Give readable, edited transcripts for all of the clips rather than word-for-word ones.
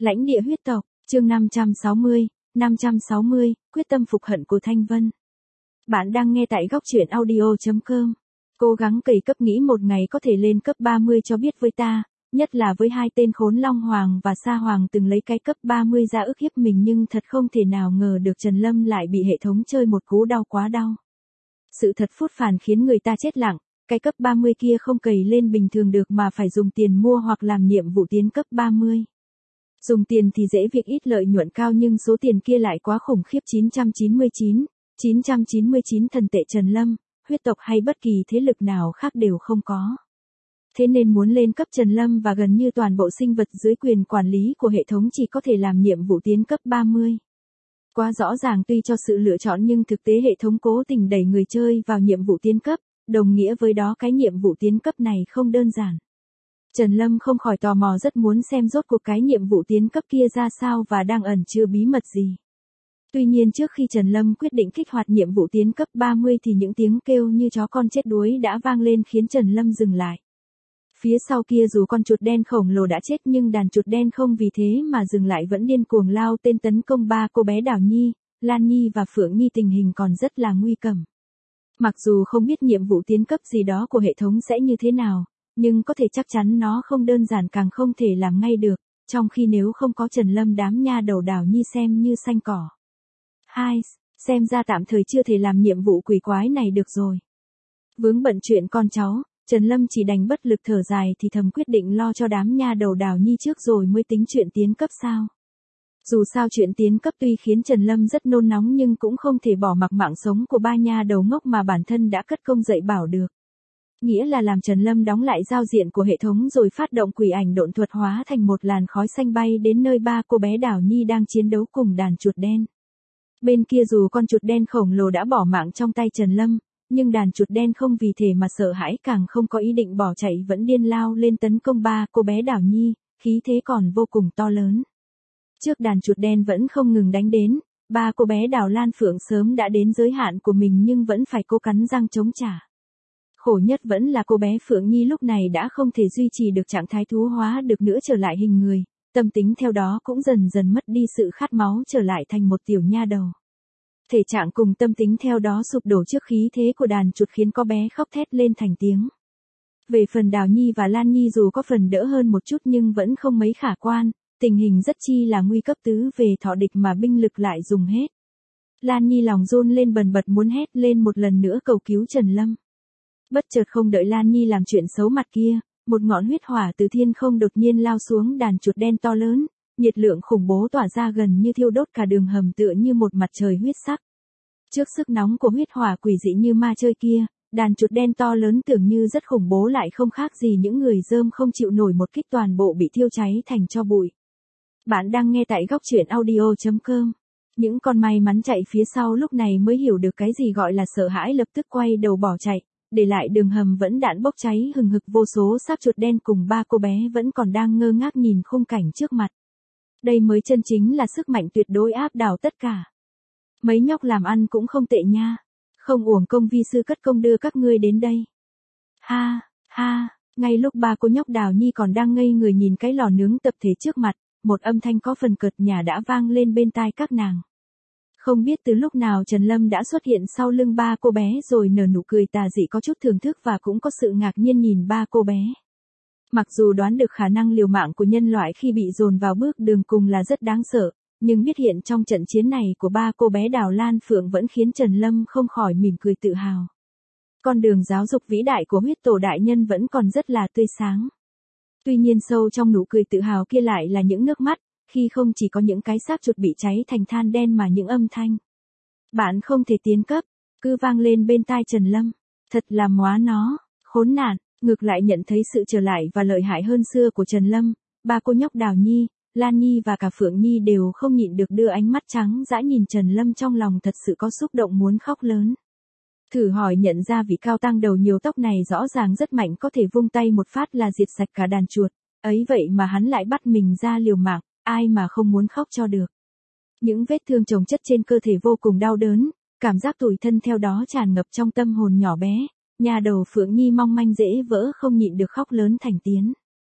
Lãnh địa huyết tộc, chương 560, quyết tâm phục hận của Thanh Vân. Bạn đang nghe tại góc truyện audio.com. Cố gắng cày cấp nghĩ một ngày có thể lên cấp 30 cho biết với ta, nhất là với hai tên khốn Long Hoàng và Sa Hoàng từng lấy cái cấp 30 ra ức hiếp mình, nhưng thật không thể nào ngờ được Trần Lâm lại bị hệ thống chơi một cú đau quá đau. Sự thật phút phàn khiến người ta chết lặng, cái cấp 30 kia không cày lên bình thường được mà phải dùng tiền mua hoặc làm nhiệm vụ tiến cấp 30. Dùng tiền thì dễ việc ít lợi nhuận cao, nhưng số tiền kia lại quá khủng khiếp. 999 thần tệ Trần Lâm, huyết tộc hay bất kỳ thế lực nào khác đều không có. Thế nên muốn lên cấp Trần Lâm và gần như toàn bộ sinh vật dưới quyền quản lý của hệ thống chỉ có thể làm nhiệm vụ tiến cấp 30. Quá rõ ràng tuy cho sự lựa chọn, nhưng thực tế hệ thống cố tình đẩy người chơi vào nhiệm vụ tiến cấp, đồng nghĩa với đó cái nhiệm vụ tiến cấp này không đơn giản. Trần Lâm không khỏi tò mò, rất muốn xem rốt cuộc cái nhiệm vụ tiến cấp kia ra sao và đang ẩn chứa bí mật gì. Tuy nhiên trước khi Trần Lâm quyết định kích hoạt nhiệm vụ tiến cấp 30 thì những tiếng kêu như chó con chết đuối đã vang lên khiến Trần Lâm dừng lại. Phía sau kia dù con chuột đen khổng lồ đã chết, nhưng đàn chuột đen không vì thế mà dừng lại, vẫn điên cuồng lao tên tấn công ba cô bé Đào Nhi, Lan Nhi và Phượng Nhi. Tình hình còn rất là nguy cấp. Mặc dù không biết nhiệm vụ tiến cấp gì đó của hệ thống sẽ như thế nào, nhưng có thể chắc chắn nó không đơn giản, càng không thể làm ngay được, trong khi nếu không có Trần Lâm đám nha đầu Đào Nhi xem như xanh cỏ. Xem ra tạm thời chưa thể làm nhiệm vụ quỷ quái này được rồi. Vướng bận chuyện con cháu, Trần Lâm chỉ đành bất lực thở dài thì thầm quyết định lo cho đám nha đầu Đào Nhi trước rồi mới tính chuyện tiến cấp sao. Dù sao chuyện tiến cấp tuy khiến Trần Lâm rất nôn nóng, nhưng cũng không thể bỏ mặc mạng sống của ba nha đầu ngốc mà bản thân đã cất công dạy bảo được. Nghĩa là làm Trần Lâm đóng lại giao diện của hệ thống rồi phát động quỷ ảnh độn thuật hóa thành một làn khói xanh bay đến nơi ba cô bé Đào Nhi đang chiến đấu cùng đàn chuột đen. Bên kia dù con chuột đen khổng lồ đã bỏ mạng trong tay Trần Lâm, nhưng đàn chuột đen không vì thế mà sợ hãi, càng không có ý định bỏ chạy, vẫn điên lao lên tấn công ba cô bé Đào Nhi, khí thế còn vô cùng to lớn. Trước đàn chuột đen vẫn không ngừng đánh đến, ba cô bé Đào Lan Phượng sớm đã đến giới hạn của mình nhưng vẫn phải cố cắn răng chống trả. Khổ nhất vẫn là cô bé Phượng Nhi lúc này đã không thể duy trì được trạng thái thú hóa được nữa, trở lại hình người, tâm tính theo đó cũng dần dần mất đi sự khát máu, trở lại thành một tiểu nha đầu. Thể trạng cùng tâm tính theo đó sụp đổ trước khí thế của đàn chuột, khiến cô bé khóc thét lên thành tiếng. Về phần Đào Nhi và Lan Nhi dù có phần đỡ hơn một chút nhưng vẫn không mấy khả quan, tình hình rất chi là nguy cấp, tứ về thọ địch mà binh lực lại dùng hết. Lan Nhi lòng run lên bần bật muốn hét lên một lần nữa cầu cứu Trần Lâm. Bất chợt không đợi Lan Nhi làm chuyện xấu mặt kia, một ngọn huyết hỏa từ thiên không đột nhiên lao xuống đàn chuột đen to lớn, nhiệt lượng khủng bố tỏa ra gần như thiêu đốt cả đường hầm, tựa như một mặt trời huyết sắc. Trước sức nóng của huyết hỏa quỷ dị như ma chơi kia, đàn chuột đen to lớn tưởng như rất khủng bố lại không khác gì những người rơm không chịu nổi một kích, toàn bộ bị thiêu cháy thành tro bụi. Bạn đang nghe tại góc truyện audio.com. Những con may mắn chạy phía sau lúc này mới hiểu được cái gì gọi là sợ hãi, lập tức quay đầu bỏ chạy, để lại đường hầm vẫn đạn bốc cháy hừng hực, vô số xác chuột đen cùng ba cô bé vẫn còn đang ngơ ngác nhìn khung cảnh trước mặt. Đây mới chân chính là sức mạnh tuyệt đối áp đảo tất cả. Mấy nhóc làm ăn cũng không tệ nha, không uổng công vi sư cất công đưa các ngươi đến đây. Ha, ngay lúc ba cô nhóc Đào Nhi còn đang ngây người nhìn cái lò nướng tập thể trước mặt, một âm thanh có phần cợt nhả đã vang lên bên tai các nàng. Không biết từ lúc nào Trần Lâm đã xuất hiện sau lưng ba cô bé rồi nở nụ cười tà dị, có chút thưởng thức và cũng có sự ngạc nhiên nhìn ba cô bé. Mặc dù đoán được khả năng liều mạng của nhân loại khi bị dồn vào bước đường cùng là rất đáng sợ, nhưng biết hiện trong trận chiến này của ba cô bé Đào Lan Phượng vẫn khiến Trần Lâm không khỏi mỉm cười tự hào. Con đường giáo dục vĩ đại của huyết tổ đại nhân vẫn còn rất là tươi sáng. Tuy nhiên sâu trong nụ cười tự hào kia lại là những nước mắt, khi không chỉ có những cái xác chuột bị cháy thành than đen mà những âm thanh "Bạn không thể tiến cấp" cứ vang lên bên tai Trần Lâm. Thật là móa nó, khốn nạn. Ngược lại nhận thấy sự trở lại và lợi hại hơn xưa của Trần Lâm, ba cô nhóc Đào Nhi, Lan Nhi và cả Phượng Nhi đều không nhịn được đưa ánh mắt trắng dã nhìn Trần Lâm, trong lòng thật sự có xúc động muốn khóc lớn. Thử hỏi nhận ra vị cao tăng đầu nhiều tóc này rõ ràng rất mạnh, có thể vung tay một phát là diệt sạch cả đàn chuột, ấy vậy mà hắn lại bắt mình ra liều mạng, ai mà không muốn khóc cho được. Những vết thương chồng chất trên cơ thể vô cùng đau đớn, cảm giác tủi thân theo đó tràn ngập trong tâm hồn nhỏ bé. Nhà đầu Phượng Nhi mong manh dễ vỡ không nhịn được khóc lớn thành tiếng.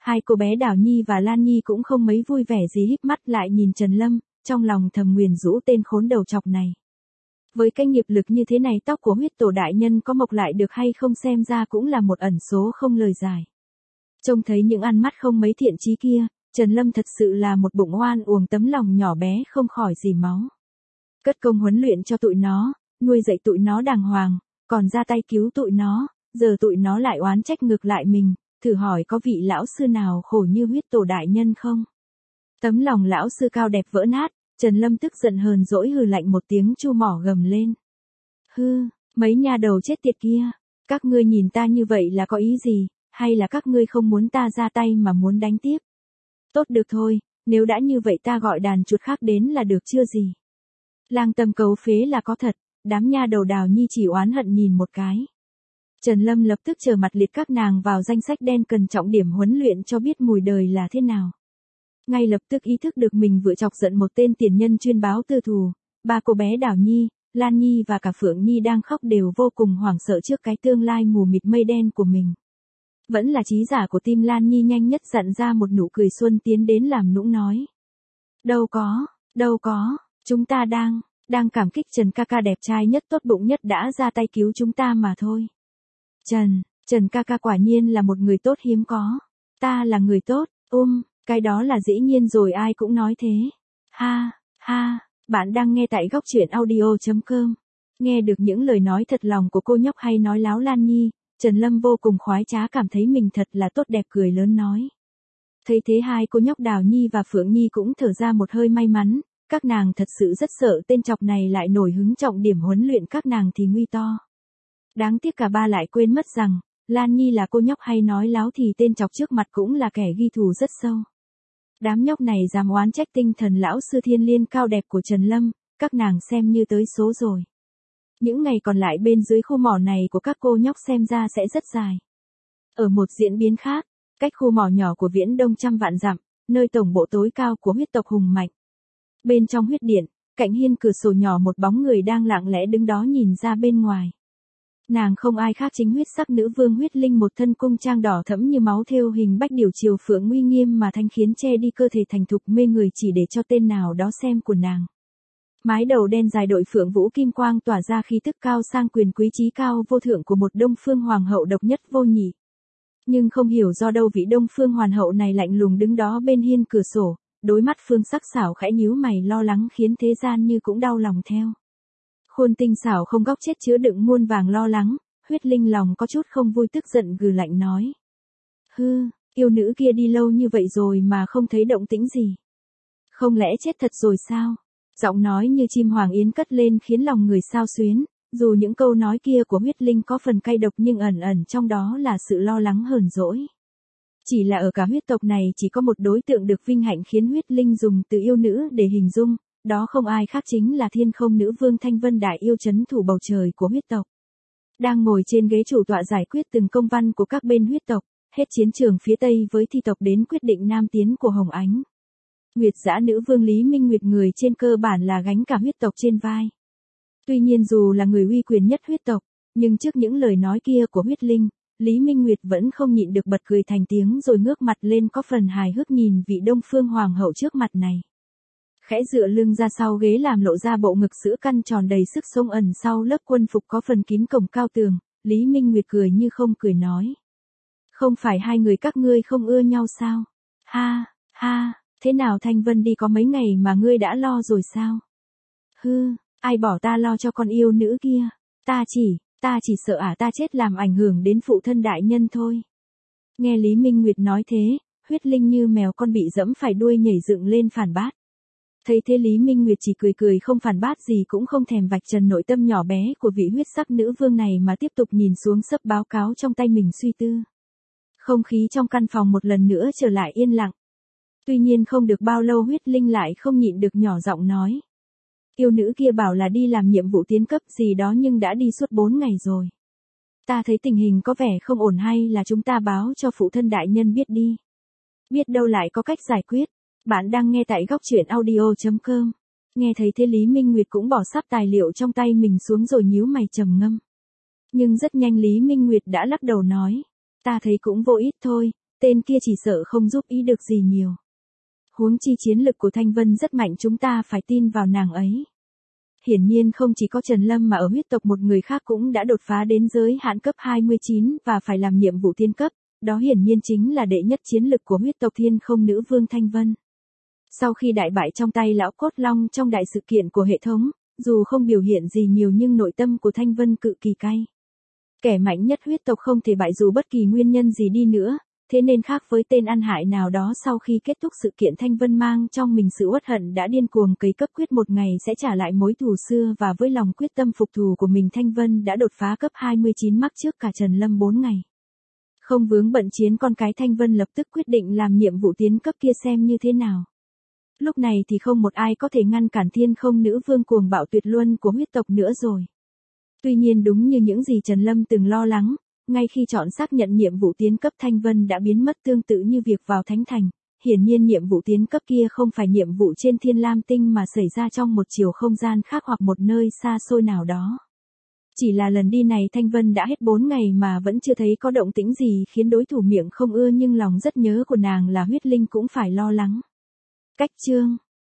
Hai cô bé Đào Nhi và Lan Nhi cũng không mấy vui vẻ gì, híp mắt lại nhìn Trần Lâm, trong lòng thầm nguyền rũ tên khốn đầu chọc này. Với cái nghiệp lực như thế này, tóc của huyết tổ đại nhân có mọc lại được hay không xem ra cũng là một ẩn số không lời giải. Trông thấy những ăn mắt không mấy thiện chí kia, Trần Lâm thật sự là một bụng oan uổng, tấm lòng nhỏ bé không khỏi dì máu. Cất công huấn luyện cho tụi nó, nuôi dạy tụi nó đàng hoàng, còn ra tay cứu tụi nó, giờ tụi nó lại oán trách ngược lại mình, thử hỏi có vị lão sư nào khổ như huyết tổ đại nhân không? Tấm lòng lão sư cao đẹp vỡ nát, Trần Lâm tức giận hờn dỗi hừ lạnh một tiếng, chu mỏ gầm lên. Hư, mấy nha đầu chết tiệt kia, các ngươi nhìn ta như vậy là có ý gì, hay là các ngươi không muốn ta ra tay mà muốn đánh tiếp? Tốt được thôi, nếu đã như vậy ta gọi đàn chuột khác đến là được chưa gì? Lang tâm cấu phế là có thật, đám nha đầu Đào Nhi chỉ oán hận nhìn một cái. Trần Lâm lập tức trở mặt liệt các nàng vào danh sách đen, cần trọng điểm huấn luyện cho biết mùi đời là thế nào. Ngay lập tức ý thức được mình vừa chọc giận một tên tiền nhân chuyên báo tư thù, ba cô bé Đào Nhi, Lan Nhi và cả Phượng Nhi đang khóc đều vô cùng hoảng sợ trước cái tương lai mù mịt mây đen của mình. Vẫn là trí giả của tim Lan Nhi nhanh nhất dặn ra một nụ cười xuân tiến đến làm nũng nói. Đâu có, chúng ta đang cảm kích Trần ca ca đẹp trai nhất tốt bụng nhất đã ra tay cứu chúng ta mà thôi. Trần ca ca quả nhiên là một người tốt hiếm có. Ta là người tốt, cái đó là dĩ nhiên rồi, ai cũng nói thế. Ha, bạn đang nghe tại góc truyện audio.com. Nghe được những lời nói thật lòng của cô nhóc hay nói láo Lan Nhi, Trần Lâm vô cùng khoái trá, cảm thấy mình thật là tốt đẹp, cười lớn nói. Thấy thế hai cô nhóc Đào Nhi và Phượng Nhi cũng thở ra một hơi may mắn, các nàng thật sự rất sợ tên chọc này lại nổi hứng trọng điểm huấn luyện các nàng thì nguy to. Đáng tiếc cả ba lại quên mất rằng, Lan Nhi là cô nhóc hay nói láo thì tên chọc trước mặt cũng là kẻ ghi thù rất sâu. Đám nhóc này dám oán trách tinh thần lão sư thiên liên cao đẹp của Trần Lâm, các nàng xem như tới số rồi. Những ngày còn lại bên dưới khu mỏ này của các cô nhóc xem ra sẽ rất dài. Ở một diễn biến khác, cách khu mỏ nhỏ của Viễn Đông trăm vạn dặm, nơi tổng bộ tối cao của huyết tộc hùng mạnh. Bên trong huyết điện, cạnh hiên cửa sổ nhỏ một bóng người đang lặng lẽ đứng đó nhìn ra bên ngoài. Nàng không ai khác chính huyết sắc nữ vương Huyết Linh, một thân cung trang đỏ thẫm như máu thêu hình bách điểu triều phượng uy nghiêm mà thanh khiến che đi cơ thể thành thục mê người chỉ để cho tên nào đó xem của nàng. Mái đầu đen dài đội phượng vũ kim quang tỏa ra khí tức cao sang quyền quý trí cao vô thượng của một Đông Phương hoàng hậu độc nhất vô nhị. Nhưng không hiểu do đâu vị Đông Phương hoàng hậu này lạnh lùng đứng đó bên hiên cửa sổ, đôi mắt phương sắc sảo khẽ nhíu mày lo lắng khiến thế gian như cũng đau lòng theo. Khuôn tinh xảo không góc chết chứa đựng muôn vàng lo lắng, Huyết Linh lòng có chút không vui tức giận gừ lạnh nói. Yêu nữ kia đi lâu như vậy rồi mà không thấy động tĩnh gì. Không lẽ chết thật rồi sao? Giọng nói như chim hoàng yến cất lên khiến lòng người xao xuyến, dù những câu nói kia của Huyết Linh có phần cay độc nhưng ẩn ẩn trong đó là sự lo lắng hờn dỗi. Chỉ là ở cả huyết tộc này chỉ có một đối tượng được vinh hạnh khiến Huyết Linh dùng từ yêu nữ để hình dung, đó không ai khác chính là Thiên Không nữ vương Thanh Vân đại yêu trấn thủ bầu trời của huyết tộc. Đang ngồi trên ghế chủ tọa giải quyết từng công văn của các bên huyết tộc, hết chiến trường phía Tây với thi tộc đến quyết định nam tiến của Hồng Ánh. Nguyệt Dã nữ vương Lý Minh Nguyệt, người trên cơ bản là gánh cả huyết tộc trên vai. Tuy nhiên dù là người uy quyền nhất huyết tộc, nhưng trước những lời nói kia của Huyết Linh, Lý Minh Nguyệt vẫn không nhịn được bật cười thành tiếng rồi ngước mặt lên có phần hài hước nhìn vị Đông Phương hoàng hậu trước mặt này. Khẽ dựa lưng ra sau ghế làm lộ ra bộ ngực sữa căn tròn đầy sức sống ẩn sau lớp quân phục có phần kín cổng cao tường, Lý Minh Nguyệt cười như không cười nói. Không phải hai người các ngươi không ưa nhau sao? Ha, thế nào Thanh Vân đi có mấy ngày mà ngươi đã lo rồi sao? Ai bỏ ta lo cho con yêu nữ kia? Ta chỉ sợ ta chết làm ảnh hưởng đến phụ thân đại nhân thôi. Nghe Lý Minh Nguyệt nói thế, Huyết Linh như mèo con bị dẫm phải đuôi nhảy dựng lên phản bác. Thấy thế Lý Minh Nguyệt chỉ cười không phản bác gì, cũng không thèm vạch trần nội tâm nhỏ bé của vị huyết sắc nữ vương này mà tiếp tục nhìn xuống sấp báo cáo trong tay mình suy tư. Không khí trong căn phòng một lần nữa trở lại yên lặng. Tuy nhiên không được bao lâu Huyết Linh lại không nhịn được nhỏ giọng nói. Yêu nữ kia bảo là đi làm nhiệm vụ tiến cấp gì đó nhưng đã đi suốt 4 ngày rồi. Ta thấy tình hình có vẻ không ổn, hay là chúng ta báo cho phụ thân đại nhân biết đi. Biết đâu lại có cách giải quyết. Bạn đang nghe tại góc truyện audio.com. Nghe thấy thế Lý Minh Nguyệt cũng bỏ sắp tài liệu trong tay mình xuống rồi nhíu mày trầm ngâm. Nhưng rất nhanh Lý Minh Nguyệt đã lắc đầu nói. Ta thấy cũng vô ích thôi, tên kia chỉ sợ không giúp ý được gì nhiều. Huống chi chiến lực của Thanh Vân rất mạnh, chúng ta phải tin vào nàng ấy. Hiển nhiên không chỉ có Trần Lâm mà ở huyết tộc một người khác cũng đã đột phá đến giới hạn cấp 29 và phải làm nhiệm vụ tiên cấp, đó hiển nhiên chính là đệ nhất chiến lực của huyết tộc Thiên Không Nữ Vương Thanh Vân. Sau khi đại bại trong tay lão cốt long trong đại sự kiện của hệ thống, dù không biểu hiện gì nhiều nhưng nội tâm của Thanh Vân cực kỳ cay. Kẻ mạnh nhất huyết tộc không thể bại dù bất kỳ nguyên nhân gì đi nữa, thế nên khác với tên ăn hại nào đó, sau khi kết thúc sự kiện Thanh Vân mang trong mình sự uất hận đã điên cuồng cấy cấp quyết một ngày sẽ trả lại mối thù xưa, và với lòng quyết tâm phục thù của mình Thanh Vân đã đột phá cấp 29 mắc trước cả Trần Lâm 4 ngày. Không vướng bận chiến con cái, Thanh Vân lập tức quyết định làm nhiệm vụ tiến cấp kia xem như thế nào. Lúc này thì không một ai có thể ngăn cản Thiên Không Nữ Vương cuồng bạo tuyệt luân của huyết tộc nữa rồi. Tuy nhiên đúng như những gì Trần Lâm từng lo lắng, ngay khi chọn xác nhận nhiệm vụ tiến cấp, Thanh Vân đã biến mất tương tự như việc vào Thánh Thành. Hiển nhiên nhiệm vụ tiến cấp kia không phải nhiệm vụ trên Thiên Lam Tinh mà xảy ra trong một chiều không gian khác hoặc một nơi xa xôi nào đó. Chỉ là lần đi này Thanh Vân đã hết 4 ngày mà vẫn chưa thấy có động tĩnh gì khiến đối thủ miệng không ưa nhưng lòng rất nhớ của nàng là huyết linh cũng phải lo lắng. Cách chương